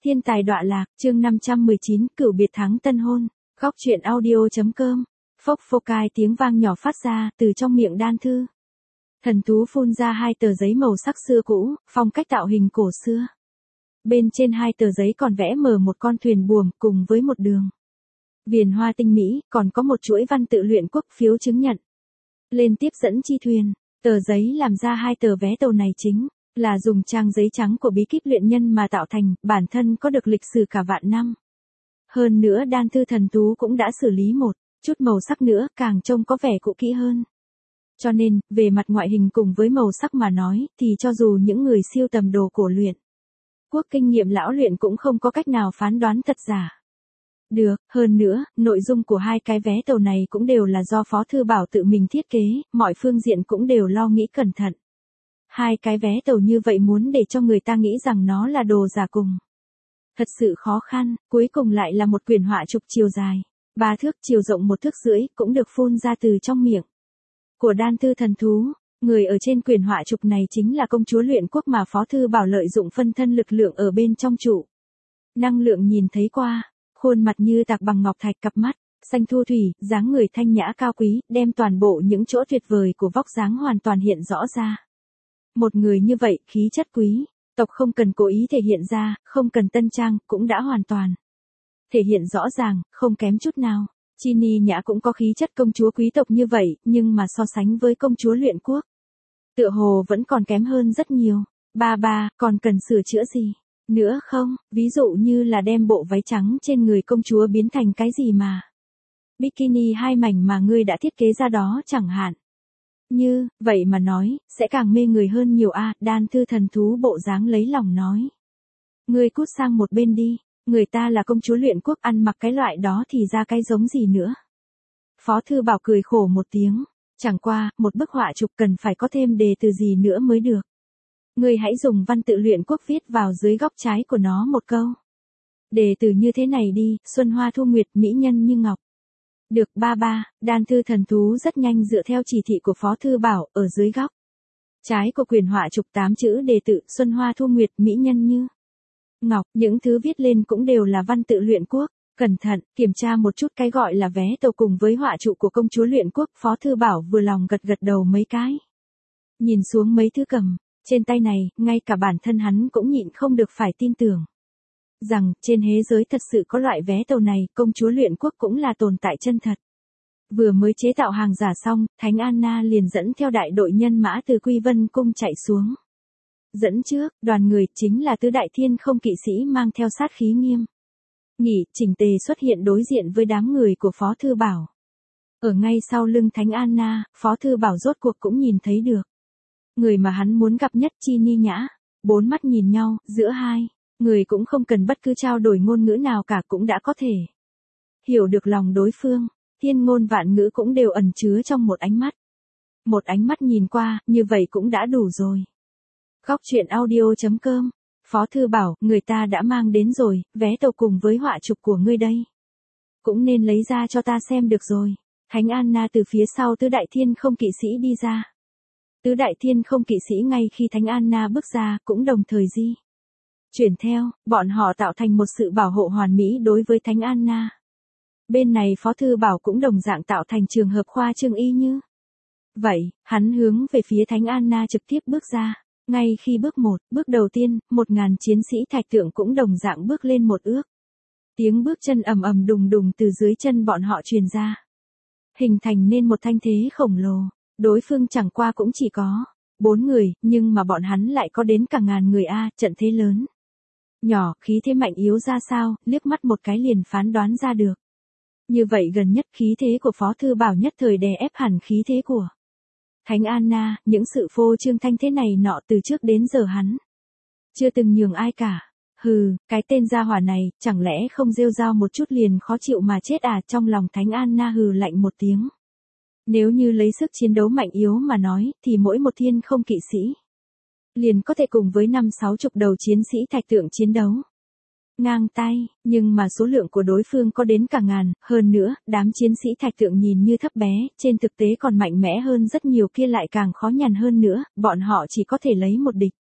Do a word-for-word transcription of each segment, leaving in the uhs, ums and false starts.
Thiên tài đọa lạc, chương năm trăm mười chín, cửu biệt thắng tân hôn. Góc truyện audio.com. Phốc phokai tiếng vang nhỏ phát ra từ trong miệng Đan Thư. Thần thú phun ra hai tờ giấy màu sắc xưa cũ, phong cách tạo hình cổ xưa. Bên trên hai tờ giấy còn vẽ mờ một con thuyền buồm cùng với một đường viền hoa tinh mỹ, còn có một chuỗi văn tự luyện quốc phiếu chứng nhận. Lên tiếp dẫn chi thuyền, tờ giấy làm ra hai tờ vé tàu này chính là dùng trang giấy trắng của bí kíp luyện nhân mà tạo thành, bản thân có được lịch sử cả vạn năm. Hơn nữa Đan Thư thần thú cũng đã xử lý một chút màu sắc nữa, càng trông có vẻ cũ kỹ hơn. Cho nên, về mặt ngoại hình cùng với màu sắc mà nói, thì cho dù những người siêu tầm đồ cổ luyện quốc kinh nghiệm lão luyện cũng không có cách nào phán đoán thật giả. Được, hơn nữa, nội dung của hai cái vé tàu này cũng đều là do Phó Thư Bảo tự mình thiết kế, mọi phương diện cũng đều lo nghĩ cẩn thận. Hai cái vé tàu như vậy muốn để cho người ta nghĩ rằng nó là đồ giả cùng thật sự khó khăn, cuối cùng lại là một quyển họa trục chiều dài ba thước, chiều rộng một thước rưỡi, cũng được phun ra từ trong miệng của Đan Thư thần thú. Người ở trên quyển họa trục này chính là công chúa luyện quốc mà Phó Thư Bảo lợi dụng phân thân lực lượng ở bên trong trụ năng lượng nhìn thấy qua, khuôn mặt như tạc bằng ngọc thạch, cặp mắt xanh thu thủy, dáng người thanh nhã cao quý, đem toàn bộ những chỗ tuyệt vời của vóc dáng hoàn toàn hiện rõ ra. Một người như vậy, khí chất quý tộc không cần cố ý thể hiện ra, không cần tân trang, cũng đã hoàn toàn thể hiện rõ ràng, không kém chút nào. Chi Ni Nhã cũng có khí chất công chúa quý tộc như vậy, nhưng mà so sánh với công chúa luyện quốc, tựa hồ vẫn còn kém hơn rất nhiều. Ba ba, còn cần sửa chữa gì nữa không? Ví dụ như là đem bộ váy trắng trên người công chúa biến thành cái gì mà bikini hai mảnh mà ngươi đã thiết kế ra đó chẳng hạn. Như, vậy mà nói, sẽ càng mê người hơn nhiều a. À, Đan Thư thần thú bộ dáng lấy lòng nói. Ngươi cút sang một bên đi, người ta là công chúa luyện quốc, ăn mặc cái loại đó thì ra cái giống gì nữa. Phó Thư Bảo cười khổ một tiếng, chẳng qua, một bức họa trục cần phải có thêm đề từ gì nữa mới được. Ngươi hãy dùng văn tự luyện quốc viết vào dưới góc trái của nó một câu đề từ như thế này đi, xuân hoa thu nguyệt, mỹ nhân như ngọc. Được ba ba, Đan Thư thần thú rất nhanh dựa theo chỉ thị của Phó Thư Bảo, ở dưới góc trái của quyển họa trục tám chữ đề tự, xuân hoa thu nguyệt, mỹ nhân như ngọc, những thứ viết lên cũng đều là văn tự luyện quốc. Cẩn thận, kiểm tra một chút cái gọi là vé tàu cùng với họa trụ của công chúa luyện quốc, Phó Thư Bảo vừa lòng gật gật đầu mấy cái. Nhìn xuống mấy thứ cầm trên tay này, ngay cả bản thân hắn cũng nhịn không được phải tin tưởng rằng, trên thế giới thật sự có loại vé tàu này, công chúa luyện quốc cũng là tồn tại chân thật. Vừa mới chế tạo hàng giả xong, Thánh Anna liền dẫn theo đại đội nhân mã từ Quy Vân Cung chạy xuống. Dẫn trước, đoàn người chính là tứ đại thiên không kỵ sĩ mang theo sát khí nghiêm nghị, chỉnh tề xuất hiện đối diện với đám người của Phó Thư Bảo. Ở ngay sau lưng Thánh Anna, Phó Thư Bảo rốt cuộc cũng nhìn thấy được người mà hắn muốn gặp nhất, Chi Ni Nhã. Bốn mắt nhìn nhau, giữa hai người cũng không cần bất cứ trao đổi ngôn ngữ nào cả, cũng đã có thể hiểu được lòng đối phương. Thiên ngôn vạn ngữ cũng đều ẩn chứa trong một ánh mắt. Một ánh mắt nhìn qua, như vậy cũng đã đủ rồi. Góc truyện audio.com. Phó Thư Bảo, người ta đã mang đến rồi, vé tàu cùng với họa trục của ngươi đây. Cũng nên lấy ra cho ta xem được rồi. Thánh Anna từ phía sau tứ đại thiên không kỵ sĩ đi ra. Tứ đại thiên không kỵ sĩ ngay khi Thánh Anna bước ra, cũng đồng thời di chuyển theo, bọn họ tạo thành một sự bảo hộ hoàn mỹ đối với Thánh Anna. Bên này Phó Thư Bảo cũng đồng dạng tạo thành trường hợp khoa trương y như vậy, hắn hướng về phía Thánh Anna trực tiếp bước ra. Ngay khi bước một, bước đầu tiên, một ngàn chiến sĩ thạch tượng cũng đồng dạng bước lên một ước. Tiếng bước chân ầm ầm đùng đùng từ dưới chân bọn họ truyền ra, hình thành nên một thanh thế khổng lồ. Đối phương chẳng qua cũng chỉ có bốn người, nhưng mà bọn hắn lại có đến cả ngàn người a. Trận thế lớn nhỏ, khí thế mạnh yếu ra sao, liếc mắt một cái liền phán đoán ra được. Như vậy gần nhất khí thế của Phó Thư Bảo nhất thời đè ép hẳn khí thế của Thánh Anna. Những sự phô trương thanh thế này nọ từ trước đến giờ hắn chưa từng nhường ai cả. Hừ, cái tên gia hỏa này, chẳng lẽ không rêu rao một chút liền khó chịu mà chết à? Trong lòng Thánh Anna hừ lạnh một tiếng. Nếu như lấy sức chiến đấu mạnh yếu mà nói, thì mỗi một thiên không kỵ sĩ liền có thể cùng với năm sáu chục đầu chiến sĩ thạch tượng chiến đấu ngang tay, nhưng mà số lượng của đối phương có đến cả ngàn. Hơn nữa, đám chiến sĩ thạch tượng nhìn như thấp bé, trên thực tế còn mạnh mẽ hơn rất nhiều, kia lại càng khó nhằn hơn nữa, bọn họ chỉ có thể lấy một địch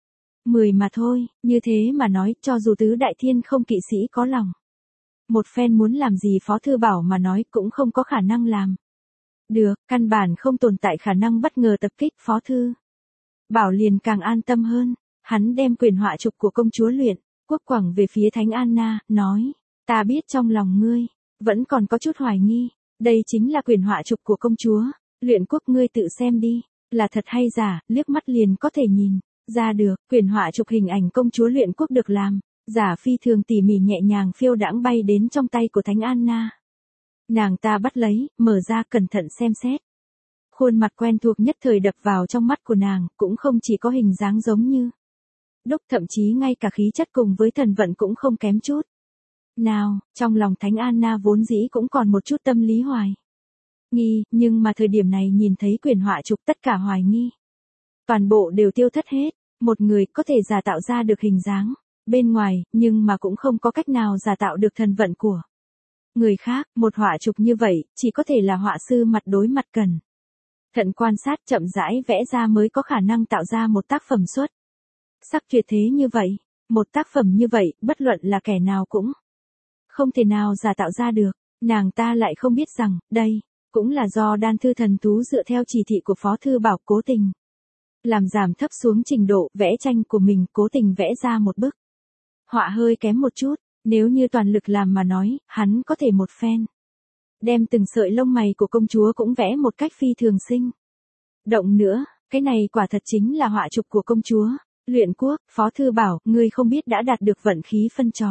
Mười mà thôi, như thế mà nói, cho dù tứ đại thiên không kỵ sĩ có lòng. Một phen muốn làm gì Phó Thư Bảo mà nói cũng không có khả năng làm. Được, căn bản không tồn tại khả năng bất ngờ tập kích Phó Thư Bảo liền càng an tâm hơn. Hắn đem quyền họa trục của công chúa Luyện Quốc quẳng về phía Thánh Anna, nói, ta biết trong lòng ngươi, vẫn còn có chút hoài nghi, đây chính là quyền họa trục của công chúa Luyện Quốc, ngươi tự xem đi, là thật hay giả, liếc mắt liền có thể nhìn ra được. Quyền họa trục hình ảnh công chúa Luyện Quốc được làm giả phi thường tỉ mỉ nhẹ nhàng phiêu đãng bay đến trong tay của Thánh Anna. Nàng ta bắt lấy, mở ra cẩn thận xem xét. Khuôn mặt quen thuộc nhất thời đập vào trong mắt của nàng, cũng không chỉ có hình dáng giống như đúc, thậm chí ngay cả khí chất cùng với thần vận cũng không kém chút nào. Trong lòng Thánh Anna vốn dĩ cũng còn một chút tâm lý hoài nghi, nhưng mà thời điểm này nhìn thấy quyền họa trục, tất cả hoài nghi toàn bộ đều tiêu thất hết. Một người có thể giả tạo ra được hình dáng bên ngoài, nhưng mà cũng không có cách nào giả tạo được thần vận của người khác. Một họa trục như vậy, chỉ có thể là họa sư mặt đối mặt cẩn thận quan sát chậm rãi vẽ ra mới có khả năng tạo ra một tác phẩm xuất sắc tuyệt thế như vậy. Một tác phẩm như vậy, bất luận là kẻ nào cũng không thể nào giả tạo ra được. Nàng ta lại không biết rằng, đây cũng là do đan thư thần thú dựa theo chỉ thị của Phó Thư Bảo cố tình làm giảm thấp xuống trình độ vẽ tranh của mình, cố tình vẽ ra một bức họa hơi kém một chút. Nếu như toàn lực làm mà nói, hắn có thể một phen đem từng sợi lông mày của công chúa cũng vẽ một cách phi thường sinh động nữa. Cái này quả thật chính là họa trục của công chúa Luyện Quốc. Phó Thư Bảo, ngươi không biết đã đạt được vận khí phân chó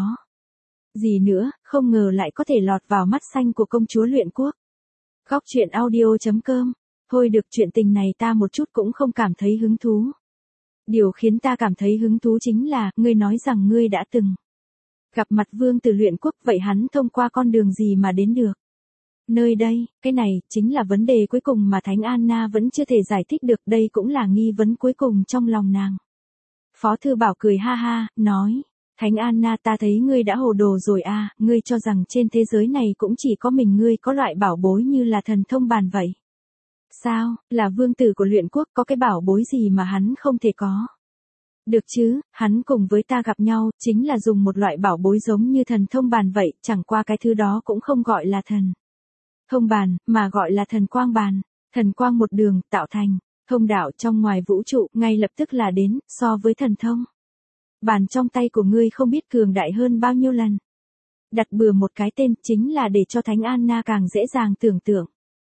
gì nữa, không ngờ lại có thể lọt vào mắt xanh của công chúa Luyện Quốc. Góc truyện audio chấm com. Thôi được, chuyện tình này ta một chút cũng không cảm thấy hứng thú. Điều khiến ta cảm thấy hứng thú chính là, ngươi nói rằng ngươi đã từng gặp mặt vương tử Luyện Quốc, vậy hắn thông qua con đường gì mà đến được nơi đây? Cái này, chính là vấn đề cuối cùng mà Thánh Anna vẫn chưa thể giải thích được, đây cũng là nghi vấn cuối cùng trong lòng nàng. Phó Thư Bảo cười ha ha, nói, Thánh Anna, ta thấy ngươi đã hồ đồ rồi à, ngươi cho rằng trên thế giới này cũng chỉ có mình ngươi có loại bảo bối như là thần thông bàn vậy. Sao, là vương tử của Luyện Quốc, có cái bảo bối gì mà hắn không thể có? Được chứ, hắn cùng với ta gặp nhau, chính là dùng một loại bảo bối giống như thần thông bàn vậy, chẳng qua cái thứ đó cũng không gọi là thần thông bàn, mà gọi là thần quang bàn. Thần quang một đường, tạo thành thông đạo trong ngoài vũ trụ, ngay lập tức là đến, so với thần thông bàn trong tay của ngươi không biết cường đại hơn bao nhiêu lần. Đặt bừa một cái tên, chính là để cho Thánh Anna càng dễ dàng tưởng tượng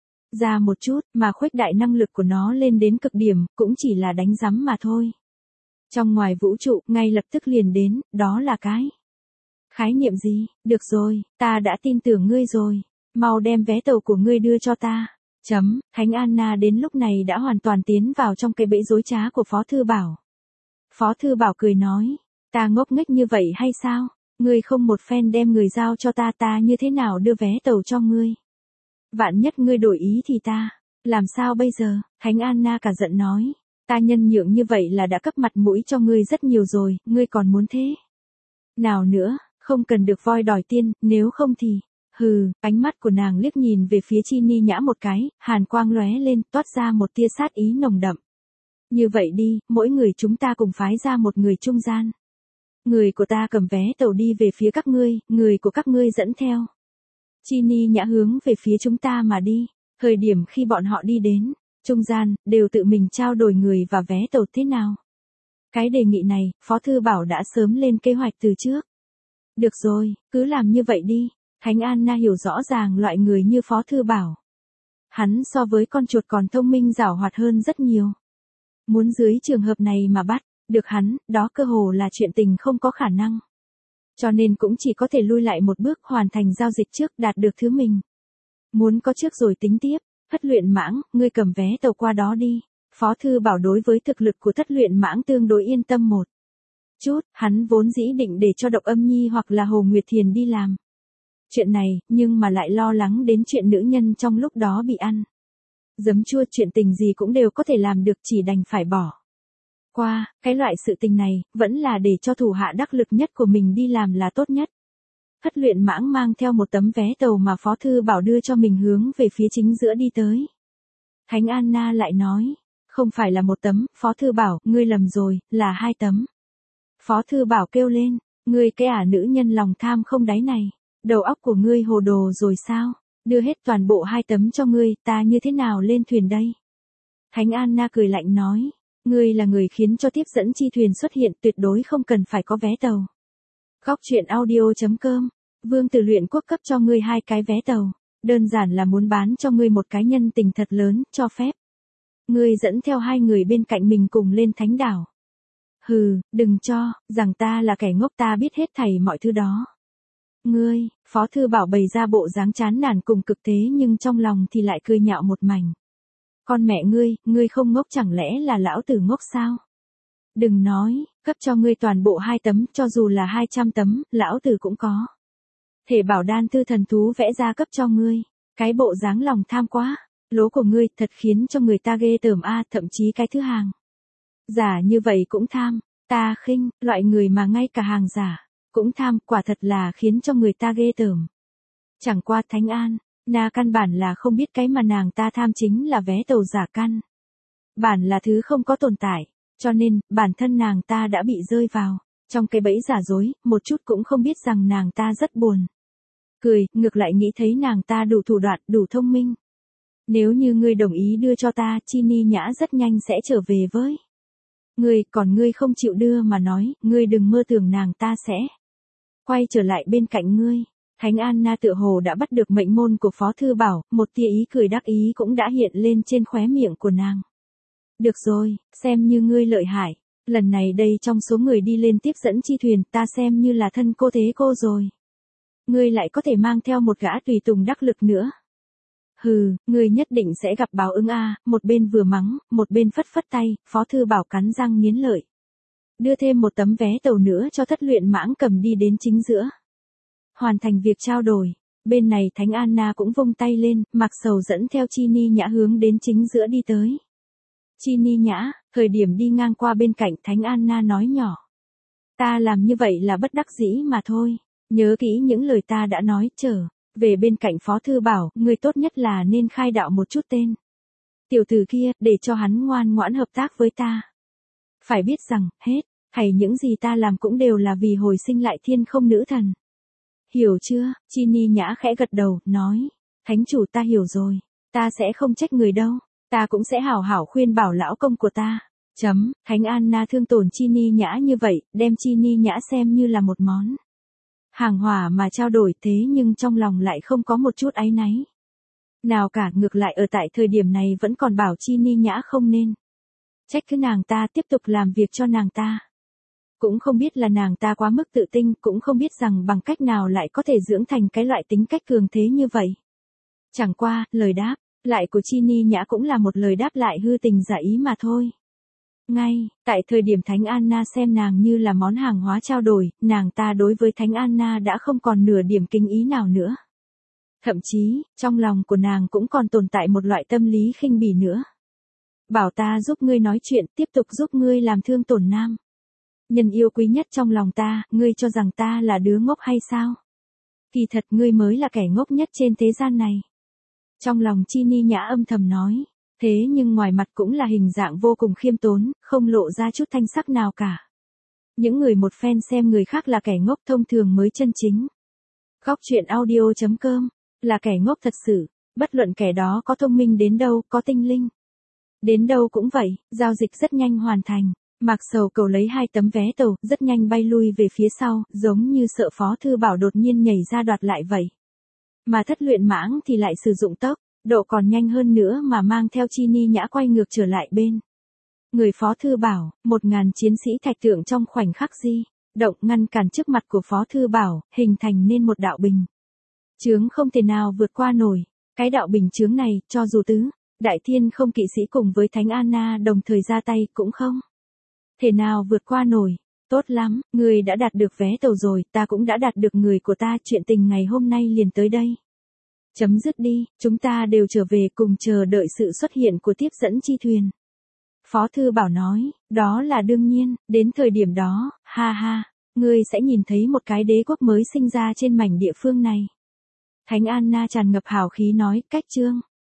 ra một chút, mà khuếch đại năng lực của nó lên đến cực điểm, cũng chỉ là đánh rắm mà thôi. Trong ngoài vũ trụ, ngay lập tức liền đến, đó là cái khái niệm gì? Được rồi, ta đã tin tưởng ngươi rồi, mau đem vé tàu của ngươi đưa cho ta. Chấm, Thánh Anna đến lúc này đã hoàn toàn tiến vào trong cái bẫy dối trá của Phó Thư Bảo. Phó Thư Bảo cười nói, ta ngốc nghếch như vậy hay sao? Ngươi không một phen đem người giao cho ta, ta như thế nào đưa vé tàu cho ngươi? Vạn nhất ngươi đổi ý thì ta làm sao bây giờ? Thánh Anna cả giận nói, ta nhân nhượng như vậy là đã cấp mặt mũi cho ngươi rất nhiều rồi, ngươi còn muốn thế nào nữa? Không cần được voi đòi tiên, nếu không thì hừ. Ánh mắt của nàng liếc nhìn về phía Chi Ni Nhã một cái, hàn quang lóe lên, toát ra một tia sát ý nồng đậm. Như vậy đi, mỗi người chúng ta cùng phái ra một người trung gian. Người của ta cầm vé tàu đi về phía các ngươi, người của các ngươi dẫn theo Chi Ni Nhã hướng về phía chúng ta mà đi. Thời điểm khi bọn họ đi đến trung gian, đều tự mình trao đổi người và vé tàu thế nào? Cái đề nghị này, Phó Thư Bảo đã sớm lên kế hoạch từ trước. Được rồi, cứ làm như vậy đi. Thánh Anna hiểu rõ ràng loại người như Phó Thư Bảo. Hắn so với con chuột còn thông minh giảo hoạt hơn rất nhiều. Muốn dưới trường hợp này mà bắt được hắn, đó cơ hồ là chuyện tình không có khả năng. Cho nên cũng chỉ có thể lui lại một bước, hoàn thành giao dịch trước, đạt được thứ mình muốn có trước rồi tính tiếp. Thất Luyện Mãng, ngươi cầm vé tàu qua đó đi. Phó Thư Bảo đối với thực lực của Thất Luyện Mãng tương đối yên tâm một chút, hắn vốn dĩ định để cho Độc Âm Nhi hoặc là Hồ Nguyệt Thiền đi làm chuyện này, nhưng mà lại lo lắng đến chuyện nữ nhân trong lúc đó bị ăn giấm chua, chuyện tình gì cũng đều có thể làm được, chỉ đành phải bỏ qua. Cái loại sự tình này, vẫn là để cho thủ hạ đắc lực nhất của mình đi làm là tốt nhất. Thất Luyện Mãng mang theo một tấm vé tàu mà Phó Thư Bảo đưa cho mình hướng về phía chính giữa đi tới. Thánh Anna lại nói, không phải là một tấm, Phó Thư Bảo, ngươi lầm rồi, là hai tấm. Phó Thư Bảo kêu lên, ngươi cái ả nữ nhân lòng tham không đáy này, đầu óc của ngươi hồ đồ rồi sao, đưa hết toàn bộ hai tấm cho ngươi, ta như thế nào lên thuyền đây? Thánh Anna cười lạnh nói, ngươi là người khiến cho tiếp dẫn chi thuyền xuất hiện, tuyệt đối không cần phải có vé tàu. Góc truyện audio.com, Vương Tử Luyện Quốc cấp cho ngươi hai cái vé tàu, đơn giản là muốn bán cho ngươi một cái nhân tình thật lớn, cho phép. Ngươi dẫn theo hai người bên cạnh mình cùng lên thánh đảo. Hừ, đừng cho, rằng ta là kẻ ngốc, ta biết hết thảy mọi thứ đó. Ngươi, Phó Thư Bảo bày ra bộ dáng chán nản cùng cực thế nhưng trong lòng thì lại cười nhạo một mảnh. Con mẹ ngươi, ngươi không ngốc chẳng lẽ là lão tử ngốc sao? Đừng nói, cấp cho ngươi toàn bộ hai tấm, cho dù là hai trăm tấm, lão tử cũng có. Thể bảo đan tư thần thú vẽ ra cấp cho ngươi, cái bộ dáng lòng tham quá, lố của ngươi thật khiến cho người ta ghê tởm a, thậm chí cái thứ hàng giả như vậy cũng tham, ta khinh, loại người mà ngay cả hàng giả cũng tham, quả thật là khiến cho người ta ghê tởm. Chẳng qua Thánh An, na căn bản là không biết cái mà nàng ta tham chính là vé tàu giả căn. Bản là thứ không có tồn tại, cho nên, bản thân nàng ta đã bị rơi vào trong cái bẫy giả dối, một chút cũng không biết rằng nàng ta rất buồn. Cười, ngược lại nghĩ thấy nàng ta đủ thủ đoạn, đủ thông minh. Nếu như ngươi đồng ý đưa cho ta, Chi Ni Nhã rất nhanh sẽ trở về với ngươi, còn ngươi không chịu đưa mà nói, ngươi đừng mơ tưởng nàng ta sẽ quay trở lại bên cạnh ngươi. Thánh Anna tựa hồ đã bắt được mệnh môn của Phó Thư Bảo, một tia ý cười đắc ý cũng đã hiện lên trên khóe miệng của nàng. Được rồi, xem như ngươi lợi hại, lần này đây trong số người đi lên tiếp dẫn chi thuyền, ta xem như là thân cô thế cô rồi. Ngươi lại có thể mang theo một gã tùy tùng đắc lực nữa. Hừ, ngươi nhất định sẽ gặp báo ứng a, một bên vừa mắng, một bên phất phất tay, Phó Thư Bảo cắn răng nghiến lợi. Đưa thêm một tấm vé tàu nữa cho Thất Luyện Mãng cầm đi đến chính giữa. Hoàn thành việc trao đổi, bên này Thánh Anna cũng vung tay lên, Mạc Sầu dẫn theo Chi Ni Nhã hướng đến chính giữa đi tới. Chi Ni Nhã, thời điểm đi ngang qua bên cạnh Thánh Anna nói nhỏ. Ta làm như vậy là bất đắc dĩ mà thôi, nhớ kỹ những lời ta đã nói, trở về bên cạnh Phó Thư Bảo, người tốt nhất là nên khai đạo một chút tên tiểu tử kia, để cho hắn ngoan ngoãn hợp tác với ta. Phải biết rằng, hết, hay những gì ta làm cũng đều là vì hồi sinh lại thiên không nữ thần. Hiểu chưa? Chi Ni Nhã khẽ gật đầu, nói. Thánh chủ ta hiểu rồi, ta sẽ không trách người đâu, ta cũng sẽ hảo hảo khuyên bảo lão công của ta. Chấm, Thánh Anna thương tổn Chi Ni Nhã như vậy, đem Chi Ni Nhã xem như là một món hàng hòa mà trao đổi, thế nhưng trong lòng lại không có một chút áy náy nào cả, ngược lại ở tại thời điểm này vẫn còn bảo Chi Ni Nhã không nên trách cứ nàng ta, tiếp tục làm việc cho nàng ta. Cũng không biết là nàng ta quá mức tự tin, cũng không biết rằng bằng cách nào lại có thể dưỡng thành cái loại tính cách cường thế như vậy. Chẳng qua, lời đáp lại của Chi Ni Nhã cũng là một lời đáp lại hư tình giả ý mà thôi. Ngay, tại thời điểm Thánh Anna xem nàng như là món hàng hóa trao đổi, nàng ta đối với Thánh Anna đã không còn nửa điểm kính ý nào nữa. Thậm chí, trong lòng của nàng cũng còn tồn tại một loại tâm lý khinh bỉ nữa. Bảo ta giúp ngươi nói chuyện, tiếp tục giúp ngươi làm thương tổn nam nhân yêu quý nhất trong lòng ta, ngươi cho rằng ta là đứa ngốc hay sao? Kỳ thật ngươi mới là kẻ ngốc nhất trên thế gian này. Trong lòng Chi Ni Nhã âm thầm nói, thế nhưng ngoài mặt cũng là hình dạng vô cùng khiêm tốn, không lộ ra chút thanh sắc nào cả. Những người một phen xem người khác là kẻ ngốc thông thường mới chân chính. Góc truyện audio.com, là kẻ ngốc thật sự, bất luận kẻ đó có thông minh đến đâu, có tinh linh đến đâu cũng vậy, giao dịch rất nhanh hoàn thành. Mạc Sầu cầu lấy hai tấm vé tàu, rất nhanh bay lui về phía sau, giống như sợ Phó Thư Bảo đột nhiên nhảy ra đoạt lại vậy. Mà Thất Luyện Mãng thì lại sử dụng tốc độ còn nhanh hơn nữa mà mang theo Chi Ni Nhã quay ngược trở lại bên người Phó Thư Bảo, một ngàn chiến sĩ thạch tượng trong khoảnh khắc di động ngăn cản trước mặt của Phó Thư Bảo, hình thành nên một đạo bình chướng không thể nào vượt qua nổi. Cái đạo bình chướng này, cho dù tứ đại thiên không kỵ sĩ cùng với Thánh Anna đồng thời ra tay cũng không thể nào vượt qua nổi. Tốt lắm, người đã đạt được vé tàu rồi, ta cũng đã đạt được người của ta, chuyện tình ngày hôm nay liền tới đây chấm dứt đi, chúng ta đều trở về cùng chờ đợi sự xuất hiện của tiếp dẫn chi thuyền. Phó Thư Bảo nói, đó là đương nhiên, đến thời điểm đó, ha ha, ngươi sẽ nhìn thấy một cái đế quốc mới sinh ra trên mảnh địa phương này. Thánh Anna tràn ngập hào khí nói, cách chương.